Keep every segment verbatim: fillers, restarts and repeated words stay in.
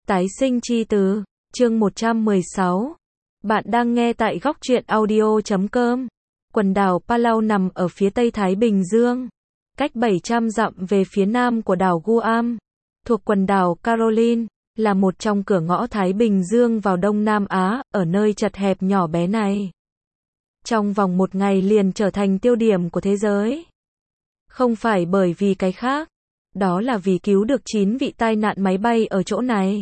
Tái sinh chi từ, chương một trăm mười sáu. Bạn đang nghe tại góc truyện audio chấm com. Quần đảo Palau nằm ở phía tây Thái Bình Dương, cách bảy trăm dặm về phía nam của đảo Guam, thuộc quần đảo Caroline, là một trong cửa ngõ Thái Bình Dương vào Đông Nam Á, ở nơi chật hẹp nhỏ bé này. Trong vòng một ngày liền trở thành tiêu điểm của thế giới. Không phải bởi vì cái khác, đó là vì cứu được chín vị tai nạn máy bay ở chỗ này.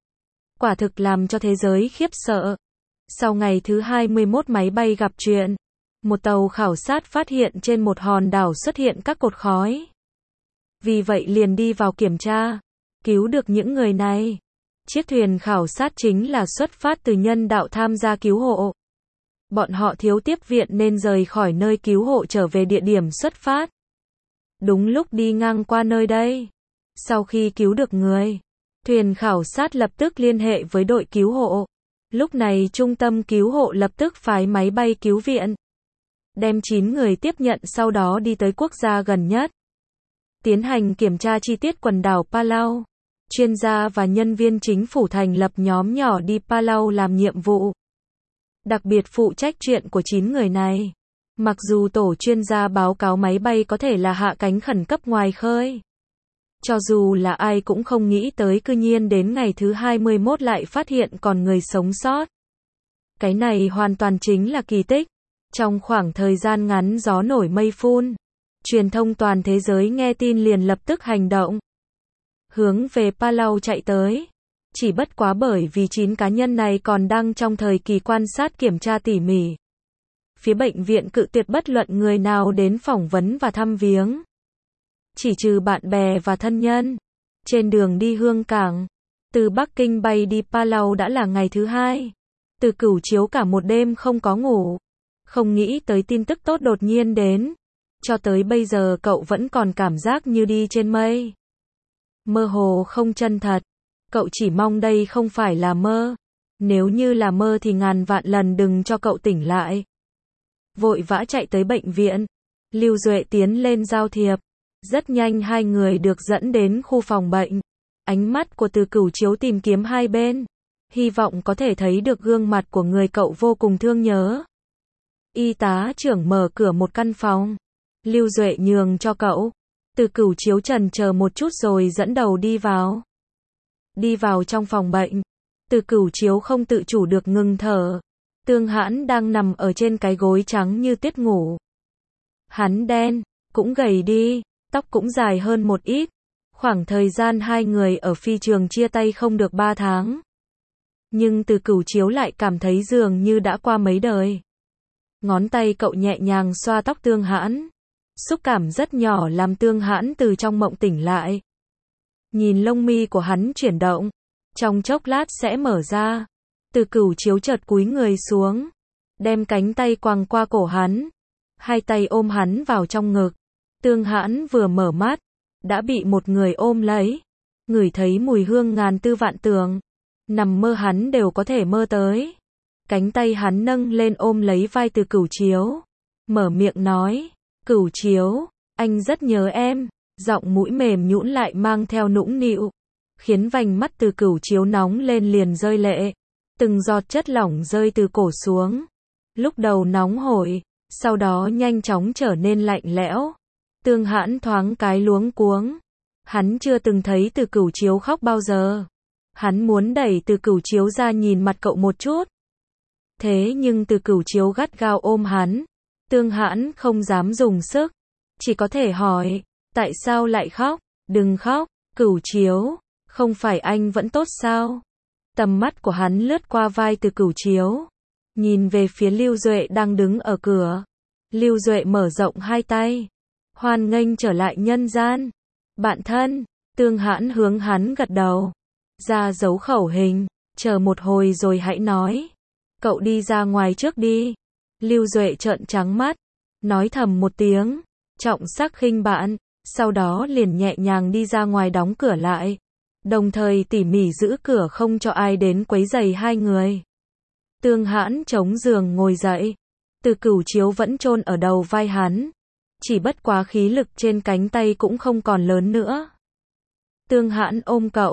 Quả thực làm cho thế giới khiếp sợ. Sau ngày thứ hai mươi mốt máy bay gặp chuyện, một tàu khảo sát phát hiện trên một hòn đảo xuất hiện các cột khói. Vì vậy liền đi vào kiểm tra, cứu được những người này. Chiếc thuyền khảo sát chính là xuất phát từ nhân đạo tham gia cứu hộ. Bọn họ thiếu tiếp viện nên rời khỏi nơi cứu hộ trở về địa điểm xuất phát. Đúng lúc đi ngang qua nơi đây, sau khi cứu được người, thuyền khảo sát lập tức liên hệ với đội cứu hộ. Lúc này trung tâm cứu hộ lập tức phái máy bay cứu viện, đem chín người tiếp nhận sau đó đi tới quốc gia gần nhất. Tiến hành kiểm tra chi tiết quần đảo Palau. Chuyên gia và nhân viên chính phủ thành lập nhóm nhỏ đi Palau làm nhiệm vụ. Đặc biệt phụ trách chuyện của chín người này. Mặc dù tổ chuyên gia báo cáo máy bay có thể là hạ cánh khẩn cấp ngoài khơi. Cho dù là ai cũng không nghĩ tới cư nhiên đến ngày thứ hai mươi mốt lại phát hiện còn người sống sót. Cái này hoàn toàn chính là kỳ tích. Trong khoảng thời gian ngắn gió nổi mây phun, truyền thông toàn thế giới nghe tin liền lập tức hành động. Hướng về Palau chạy tới. Chỉ bất quá bởi vì chín cá nhân này còn đang trong thời kỳ quan sát kiểm tra tỉ mỉ. Phía bệnh viện cự tuyệt bất luận người nào đến phỏng vấn và thăm viếng. Chỉ trừ bạn bè và thân nhân. Trên đường đi Hương Cảng, từ Bắc Kinh bay đi Palau đã là ngày thứ hai. Từ Cửu chiếu cả một đêm không có ngủ. Không nghĩ tới tin tức tốt đột nhiên đến. Cho tới bây giờ cậu vẫn còn cảm giác như đi trên mây. Mơ hồ không chân thật. Cậu chỉ mong đây không phải là mơ. Nếu như là mơ thì ngàn vạn lần đừng cho cậu tỉnh lại. Vội vã chạy tới bệnh viện. Lưu Duệ tiến lên giao thiệp. Rất nhanh hai người được dẫn đến khu phòng bệnh. Ánh mắt của Từ Cửu chiếu tìm kiếm hai bên. Hy vọng có thể thấy được gương mặt của người cậu vô cùng thương nhớ. Y tá trưởng mở cửa một căn phòng. Lưu Duệ nhường cho cậu. Từ Cửu chiếu chần chờ một chút rồi dẫn đầu đi vào. Đi vào trong phòng bệnh. Từ Cửu chiếu không tự chủ được ngừng thở. Tương Hãn đang nằm ở trên cái gối trắng như tuyết ngủ. Hắn đen, cũng gầy đi, tóc cũng dài hơn một ít. Khoảng thời gian hai người ở phi trường chia tay không được ba tháng. Nhưng Từ Cửu chiếu lại cảm thấy dường như đã qua mấy đời. Ngón tay cậu nhẹ nhàng xoa tóc Tương Hãn. Xúc cảm rất nhỏ làm Tương Hãn từ trong mộng tỉnh lại. Nhìn lông mi của hắn chuyển động. Trong chốc lát sẽ mở ra. Từ Cửu chiếu chợt cúi người xuống. Đem cánh tay quàng qua cổ hắn. Hai tay ôm hắn vào trong ngực. Tương Hãn vừa mở mắt. Đã bị một người ôm lấy. Ngửi thấy mùi hương ngàn tư vạn tường. Nằm mơ hắn đều có thể mơ tới. Cánh tay hắn nâng lên ôm lấy vai Từ Cửu chiếu. Mở miệng nói. Cửu chiếu, anh rất nhớ em. Giọng mũi mềm nhũn lại mang theo nũng nịu. Khiến vành mắt Từ Cửu chiếu nóng lên liền rơi lệ. Từng giọt chất lỏng rơi từ cổ xuống. Lúc đầu nóng hổi, sau đó nhanh chóng trở nên lạnh lẽo. Tương Hãn thoáng cái luống cuống. Hắn chưa từng thấy Từ Cửu chiếu khóc bao giờ. Hắn muốn đẩy Từ Cửu chiếu ra nhìn mặt cậu một chút. Thế nhưng Từ Cửu chiếu gắt gao ôm hắn. Tương Hãn không dám dùng sức. Chỉ có thể hỏi, tại sao lại khóc? Đừng khóc, Cửu chiếu, không phải anh vẫn tốt sao? Tầm mắt của hắn lướt qua vai Từ Cửu chiếu. Nhìn về phía Lưu Duệ đang đứng ở cửa. Lưu Duệ mở rộng hai tay. Hoan nghênh trở lại nhân gian. Bạn thân, Tương Hãn hướng hắn gật đầu. Ra dấu khẩu hình, chờ một hồi rồi hãy nói. Cậu đi ra ngoài trước đi. Lưu Duệ trợn trắng mắt. Nói thầm một tiếng. Trọng sắc khinh bạn. Sau đó liền nhẹ nhàng đi ra ngoài đóng cửa lại. Đồng thời tỉ mỉ giữ cửa không cho ai đến quấy rầy hai người. Tương Hãn chống giường ngồi dậy. Từ Cửu chiếu vẫn chôn ở đầu vai hắn. Chỉ bất quá khí lực trên cánh tay cũng không còn lớn nữa. Tương Hãn ôm cậu,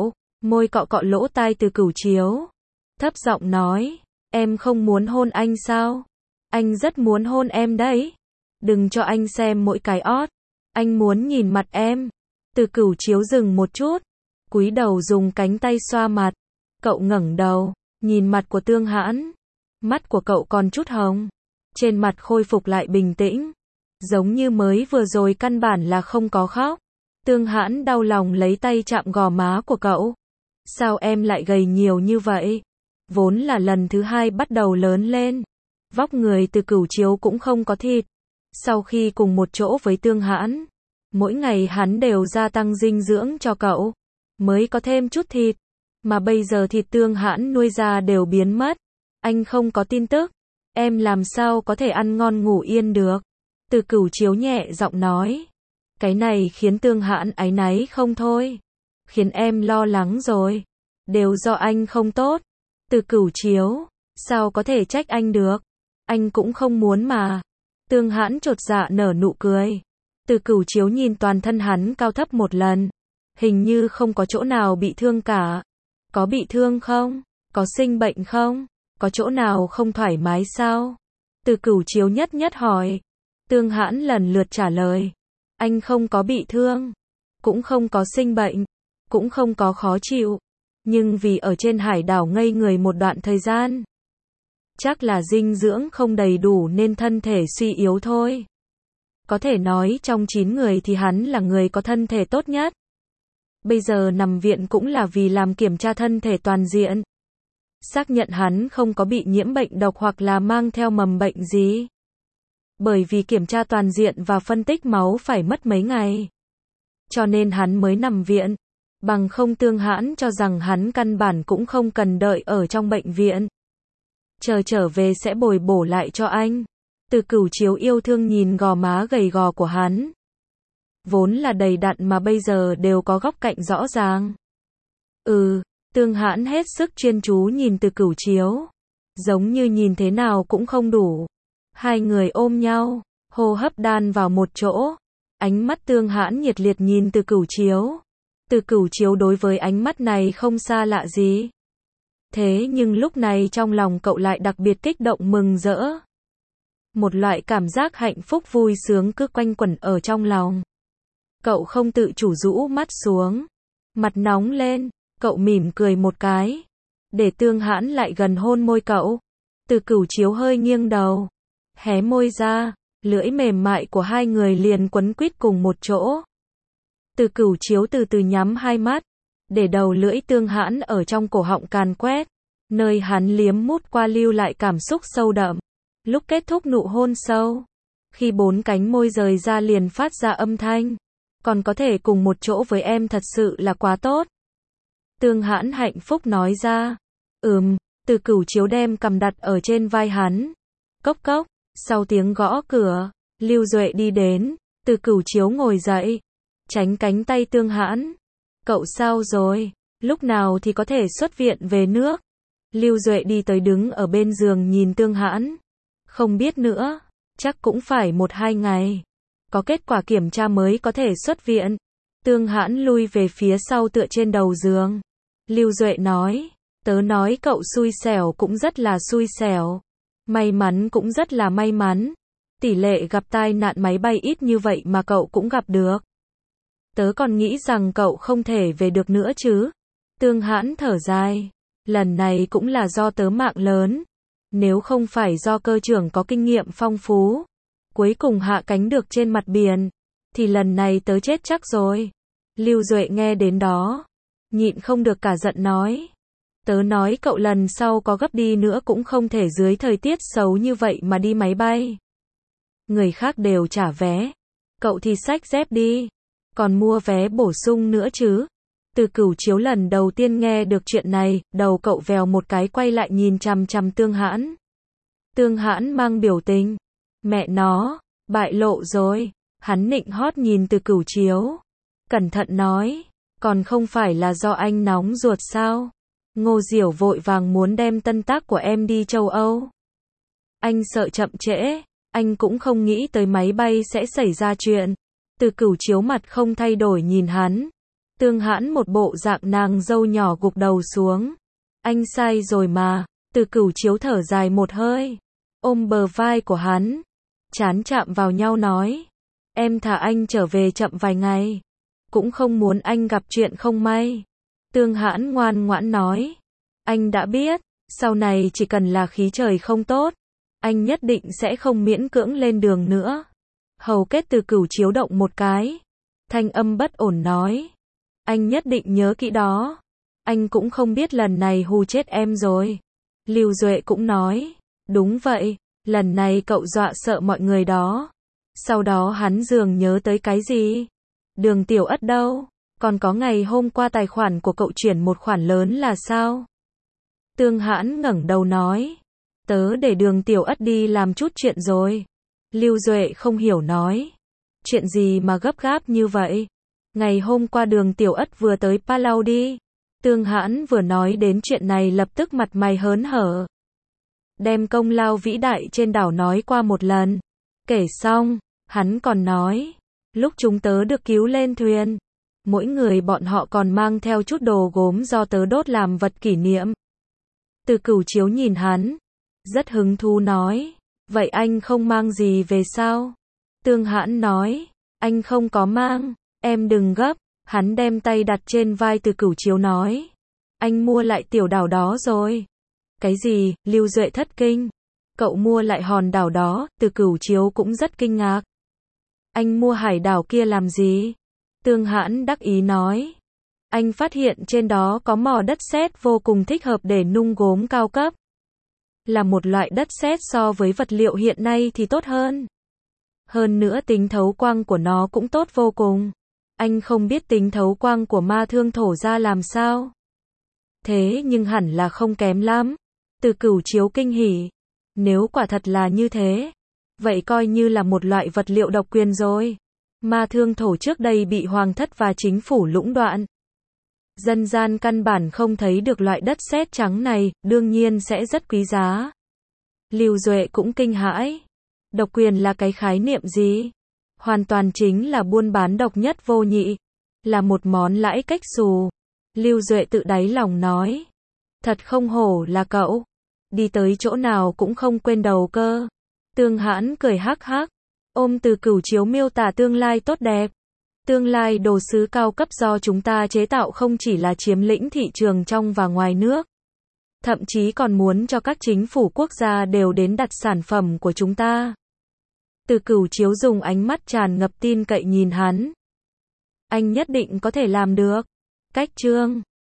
Môi cọ cọ lỗ tai Từ Cửu Chiếu. Thấp giọng nói, em không muốn hôn anh sao? Anh rất muốn hôn em đấy. Đừng cho anh xem mỗi cái ót. Anh muốn nhìn mặt em. Từ Cửu Chiếu dừng một chút, cúi đầu dùng cánh tay xoa mặt. Cậu ngẩng đầu, nhìn mặt của Tương Hãn. Mắt của cậu còn chút hồng. Trên mặt khôi phục lại bình tĩnh. Giống như mới vừa rồi căn bản là không có khóc. Tương Hãn đau lòng lấy tay chạm gò má của cậu. Sao em lại gầy nhiều như vậy? Vốn là lần thứ hai bắt đầu lớn lên. Vóc người Từ Cửu Chiếu cũng không có thịt. Sau khi cùng một chỗ với Tương Hãn, mỗi ngày hắn đều gia tăng dinh dưỡng cho cậu, mới có thêm chút thịt. Mà bây giờ thịt Tương Hãn nuôi ra đều biến mất. Anh không có tin tức. Em làm sao có thể ăn ngon ngủ yên được? Từ Cửu Chiếu nhẹ giọng nói. Cái này khiến Tương Hãn áy náy không thôi. Khiến em lo lắng rồi. Đều do anh không tốt. Từ Cửu Chiếu, sao có thể trách anh được? Anh cũng không muốn mà. Tương Hãn chột dạ nở nụ cười. Từ Cửu Chiếu nhìn toàn thân hắn cao thấp một lần. Hình như không có chỗ nào bị thương cả. Có bị thương không? Có sinh bệnh không? Có chỗ nào không thoải mái sao? Từ Cửu Chiếu nhất nhất hỏi. Tương Hãn lần lượt trả lời. Anh không có bị thương. Cũng không có sinh bệnh. Cũng không có khó chịu. Nhưng vì ở trên hải đảo ngây người một đoạn thời gian. Chắc là dinh dưỡng không đầy đủ nên thân thể suy yếu thôi. Có thể nói trong chín người thì hắn là người có thân thể tốt nhất. Bây giờ nằm viện cũng là vì làm kiểm tra thân thể toàn diện. Xác nhận hắn không có bị nhiễm bệnh độc hoặc là mang theo mầm bệnh gì. Bởi vì kiểm tra toàn diện và phân tích máu phải mất mấy ngày. Cho nên hắn mới nằm viện. Bằng không Tương Hãn cho rằng hắn căn bản cũng không cần đợi ở trong bệnh viện. Chờ trở về sẽ bồi bổ lại cho anh. Từ Cửu Chiếu yêu thương nhìn gò má gầy gò của hắn. Vốn là đầy đặn mà bây giờ đều có góc cạnh rõ ràng. Ừ, Tương Hãn hết sức chuyên chú nhìn Từ Cửu Chiếu. Giống như nhìn thế nào cũng không đủ. Hai người ôm nhau, hô hấp đan vào một chỗ. Ánh mắt Tương Hãn nhiệt liệt nhìn Từ Cửu Chiếu. Từ Cửu Chiếu đối với ánh mắt này không xa lạ gì. Thế nhưng lúc này trong lòng cậu lại đặc biệt kích động mừng rỡ. Một loại cảm giác hạnh phúc vui sướng cứ quanh quẩn ở trong lòng. Cậu không tự chủ rũ mắt xuống. Mặt nóng lên, cậu mỉm cười một cái. Để Tương Hãn lại gần hôn môi cậu. Từ Cửu Chiếu hơi nghiêng đầu. Hé môi ra, lưỡi mềm mại của hai người liền quấn quýt cùng một chỗ. Từ Cửu Chiếu từ từ nhắm hai mắt. Để đầu lưỡi Tương Hãn ở trong cổ họng càn quét. Nơi hắn liếm mút qua lưu lại cảm xúc sâu đậm. Lúc kết thúc nụ hôn sâu. Khi bốn cánh môi rời ra liền phát ra âm thanh. Còn có thể cùng một chỗ với em thật sự là quá tốt. Tương Hãn hạnh phúc nói ra. Ừm, Từ Cửu Chiếu đem cầm đặt ở trên vai hắn. Cốc cốc, sau tiếng gõ cửa, Lưu Duệ đi đến. Từ Cửu Chiếu ngồi dậy. Tránh cánh tay Tương Hãn. Cậu sao rồi? Lúc nào thì có thể xuất viện về nước? Lưu Duệ đi tới đứng ở bên giường nhìn Tương Hãn. Không biết nữa, chắc cũng phải một hai ngày. Có kết quả kiểm tra mới có thể xuất viện. Tương Hãn lui về phía sau tựa trên đầu giường. Lưu Duệ nói, tớ nói cậu xui xẻo cũng rất là xui xẻo. May mắn cũng rất là may mắn. Tỷ lệ gặp tai nạn máy bay ít như vậy mà cậu cũng gặp được. Tớ còn nghĩ rằng cậu không thể về được nữa chứ. Tương Hãn thở dài. Lần này cũng là do tớ mạng lớn. Nếu không phải do cơ trưởng có kinh nghiệm phong phú, cuối cùng hạ cánh được trên mặt biển, thì lần này tớ chết chắc rồi. Lưu Duệ nghe đến đó, nhịn không được cả giận nói. Tớ nói cậu lần sau có gấp đi nữa cũng không thể dưới thời tiết xấu như vậy mà đi máy bay. Người khác đều trả vé. Cậu thì xách dép đi. Còn mua vé bổ sung nữa chứ. Từ Cửu Chiếu lần đầu tiên nghe được chuyện này, đầu cậu vèo một cái quay lại nhìn chằm chằm Tương Hãn. Tương Hãn mang biểu tình. Mẹ nó, bại lộ rồi. Hắn nịnh hót nhìn Từ Cửu Chiếu. Cẩn thận nói, còn không phải là do anh nóng ruột sao? Ngô Diểu vội vàng muốn đem tân tác của em đi châu Âu. Anh sợ chậm trễ, anh cũng không nghĩ tới máy bay sẽ xảy ra chuyện. Từ Cửu Chiếu mặt không thay đổi nhìn hắn. Tương Hãn một bộ dạng nàng dâu nhỏ gục đầu xuống. Anh sai rồi mà. Từ Cửu Chiếu thở dài một hơi, ôm bờ vai của hắn, trán chạm vào nhau nói, em thả anh trở về chậm vài ngày, cũng không muốn anh gặp chuyện không may. Tương Hãn ngoan ngoãn nói, anh đã biết, sau này chỉ cần là khí trời không tốt, anh nhất định sẽ không miễn cưỡng lên đường nữa. Hầu kết Từ Cửu Chiếu động một cái, thanh âm bất ổn nói, anh nhất định nhớ kỹ đó, anh cũng không biết lần này hù chết em rồi. Lưu Duệ cũng nói, đúng vậy, lần này cậu dọa sợ mọi người đó. Sau đó hắn dường nhớ tới cái gì? Đường Tiểu Ất đâu? Còn có ngày hôm qua tài khoản của cậu chuyển một khoản lớn là sao? Tương Hãn ngẩng đầu nói, tớ để Đường Tiểu Ất đi làm chút chuyện rồi. Lưu Duệ không hiểu nói, chuyện gì mà gấp gáp như vậy? Ngày hôm qua Đường Tiểu Ất vừa tới Palau đi. Tương Hãn vừa nói đến chuyện này lập tức mặt mày hớn hở. Đem công lao vĩ đại trên đảo nói qua một lần. Kể xong, hắn còn nói, lúc chúng tớ được cứu lên thuyền, mỗi người bọn họ còn mang theo chút đồ gốm do tớ đốt làm vật kỷ niệm. Từ Cửu Chiếu nhìn hắn, rất hứng thú nói, vậy anh không mang gì về sao? Tương Hãn nói, anh không có mang, em đừng gấp. Hắn đem tay đặt trên vai Từ Cửu Chiếu nói, anh mua lại tiểu đảo đó rồi. Cái gì? Lưu Duệ thất kinh. Cậu mua lại hòn đảo đó? Từ Cửu Chiếu cũng rất kinh ngạc. Anh mua hải đảo kia làm gì? Tương Hãn đắc ý nói, anh phát hiện trên đó có mỏ đất sét vô cùng thích hợp để nung gốm cao cấp. Là một loại đất sét so với vật liệu hiện nay thì tốt hơn. Hơn nữa tính thấu quang của nó cũng tốt vô cùng. Anh không biết tính thấu quang của ma thương thổ ra làm sao. Thế nhưng hẳn là không kém lắm. Từ Cửu Chiếu kinh hỉ. Nếu quả thật là như thế, vậy coi như là một loại vật liệu độc quyền rồi. Ma thương thổ trước đây bị hoàng thất và chính phủ lũng đoạn. Dân gian căn bản không thấy được loại đất sét trắng này, đương nhiên sẽ rất quý giá. Lưu Duệ cũng kinh hãi. Độc quyền là cái khái niệm gì? Hoàn toàn chính là buôn bán độc nhất vô nhị, là một món lãi cách xù. Lưu Duệ tự đáy lòng nói, thật không hổ là cậu, đi tới chỗ nào cũng không quên đầu cơ. Tương Hãn cười hắc hắc, ôm Từ Cửu Chiếu miêu tả tương lai tốt đẹp. Tương lai đồ sứ cao cấp do chúng ta chế tạo không chỉ là chiếm lĩnh thị trường trong và ngoài nước, thậm chí còn muốn cho các chính phủ quốc gia đều đến đặt sản phẩm của chúng ta. Từ Cửu Chiếu dùng ánh mắt tràn ngập tin cậy nhìn hắn. Anh nhất định có thể làm được. Cách chương